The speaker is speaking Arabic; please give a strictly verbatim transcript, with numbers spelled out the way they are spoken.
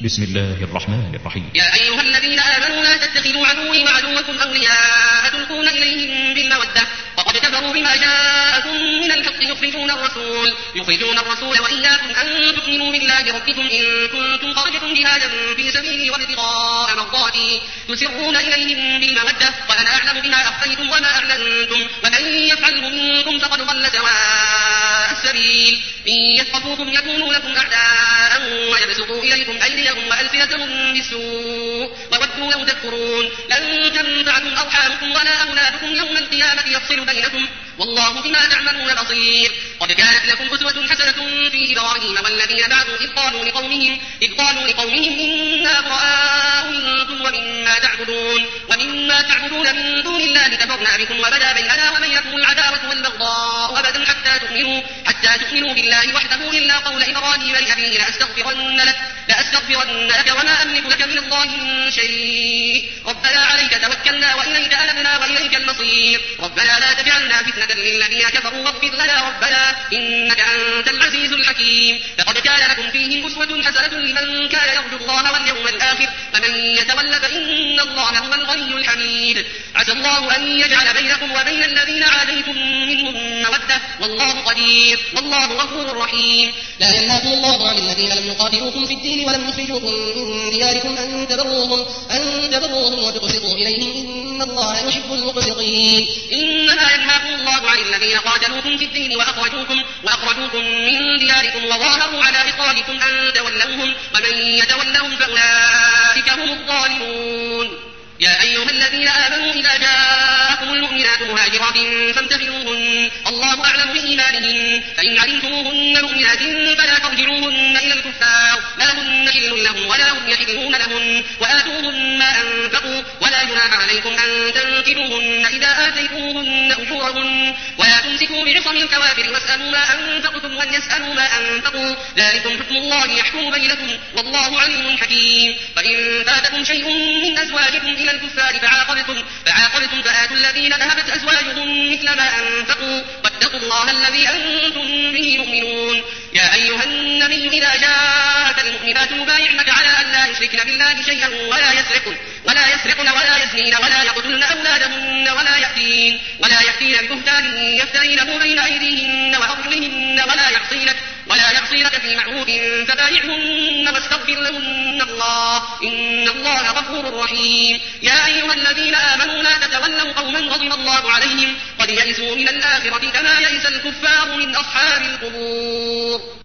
بسم الله الرحمن الرحيم. يا أيها الذين آمنوا لا تتخذوا عدوي وعدوكم أولياء تلقون إليهم بالمودة وقد كفروا بما جاءكم من الحق يخرجون الرسول يخرجون الرسول وإياكم أن تؤمنوا بالله ربكم إن كنتم خرجتم جهادا في سبيلي وابتغاء مرضاتي تسرون إليهم بالمودة وأنا أعلم بما أخفيتم وما أعلنتم ومن يفعله منكم فقد ضل سواء السبيل إن يثقفوكم يكونوا لكم أعداء ويبسطوا إليكم أيديهم وألسنتهم بالسوء وودوا لو تكفرون لن تنفعكم أرحامكم ولا أولادكم يوم القيامة يفصل بينكم والله بما تعملون بصير. قد كانت لكم أسوة حسنة في إبراهيم والذين معه إذ قالوا لقومهم إذ قالوا لقومهم إنا براء منكم ومما تعبدون ومما تعبدون من دون الله كفرنا بكم وبدا بيننا وبينكم العداوة والبغضاء أبدا حتى تؤمنوا حتى تؤمنوا بالله وحده إلا قول إبراهيم لأبيه لأستغفرن لك لأستغفرن لك وما أملك لك من الله من شيء ربنا عليك توكلنا وإليك أنبنا وإليك المصير ربنا لا تجعلنا فتنة للذين كفروا واغفر لنا ربنا إنك أنت العزيز الحكيم. لقد كان لكم فيهم أسوة حسنة لمن كان يرجو الله واليوم الآخر ومن يتول فإن الله هو الغني الحميد. عسى الله أن يجعل بينكم وبين الذين عاديتم منهم مودة والله قدير والله غفور رحيم. لا ينهاكم الله عن الذين لم يقاتلوكم في الدين ولم يخرجوكم من دياركم أن تبروهم أن تبروهم وتقسطوا إليهم إن الله يحب المقسطين. إنما ينهاكم الله عن الذين قاتلوكم في الدين وأخرجوكم وأخرجوكم من دياركم وظاهروا على إخراجكم أن تولوهم ومن يتولهم فأولئك هم الظالمون. يا أيها الذين آمنوا إذا جاءكم المؤمنات مهاجرات فامتحنوهن الله أعلم بإيمانهن فإن علمتموهن مؤمنات فلا ترجعوهن إلى الكفار لا هن حل لهم ولا هم يحلون لهن وآتوهن ما أنفقوا ولا جناح عليكم أن تنكحوهن إذا آتيتموهن أجورهن ولا تمسكوا بعصم الكوافر واسألوا ما أنفقتم وليسألوا ما أنفقوا ذلكم حكم الله يحكم بينكم والله عليم حكيم. فإن فاتكم شيء من أزواجكم إلى الكفار فعاقبتم فعاقبتم فآتوا الذين ذهبت أزواجهم مثل ما أنفقوا واتقوا الله الذي أنتم به مؤمنون. يا أيها النبي إذا جاءك المؤمنات يبايعنك على أن لا يشركن بالله شيئا ولا يسرقن ولا يسرقن ولا يزنين ولا يقتلن أولادهن ولا يأتين ولا يأتين ببهتان يفترينه بين أيديهن وأرجلهن ولا يعصينك ولا يعصينك في معروف فبايعهن واستغفر لهن الله إن الله غفور رحيم. يا أيها الذين آمنوا لا تتولوا قوما غضب الله عليهم قد يئسوا من الآخرة كما يئس الكفار من أصحاب القبور.